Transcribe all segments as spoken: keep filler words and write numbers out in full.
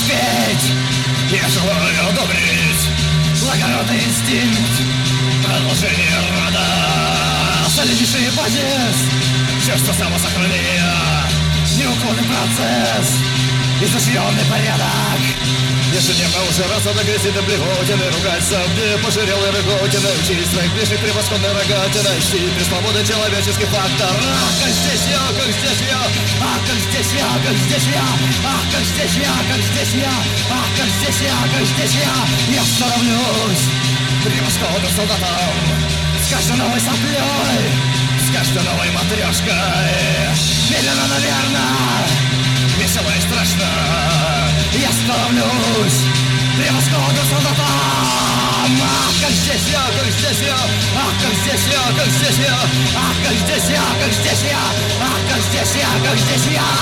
терпеть. Я желаю одобрить благородный инстинкт, продолжение рода, солиднейший базис, чувство самосохранения, неуклонный процесс, изощренный порядок. Ежедневно ужираться до грязины блевотины, ругаться мне пожирелой рыготиной, учить своих ближних превосходной рогатиной, чтить пресловутый человеческий фактор. Ах, как здесь я, как здесь я, ах, как здесь я, как здесь я, ах, как здесь я, как здесь я, ах, как здесь я, как здесь я. Я становлюсь превосходным солдатом, с каждой новой соплей, с каждой новой матрешкой. Медленно, наверное, весело и страшно. Я становлюсь превосходным солдатом. Ах, как здесь я, как здесь я, ах, как здесь я, как здесь я, ах, как здесь я, как здесь я, ах, как здесь я, как здесь я.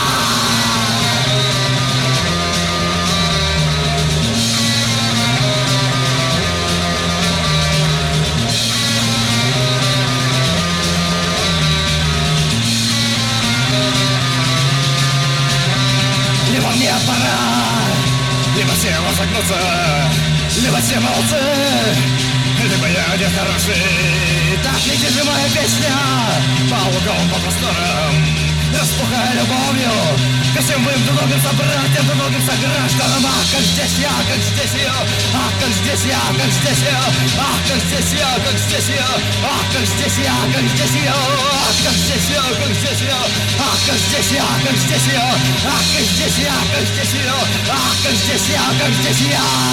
Либо мне пора, либо все разогнутся, либо все молодцы, либо я один хороший. Так летит же моя песня по лугам, по просторам, распухая любовью ко всем моим двуногим собратьям, двуногим согражданам. Ах, как здесь я, как здесь я, ах, как здесь я, как здесь я, ах, как здесь я, как здесь я, ах, как здесь я, как здесь я, ах, как здесь я, как здесь я, ах, как здесь я, как здесь я, ах, как здесь я, как здесь я, ах, как здесь я, как здесь я.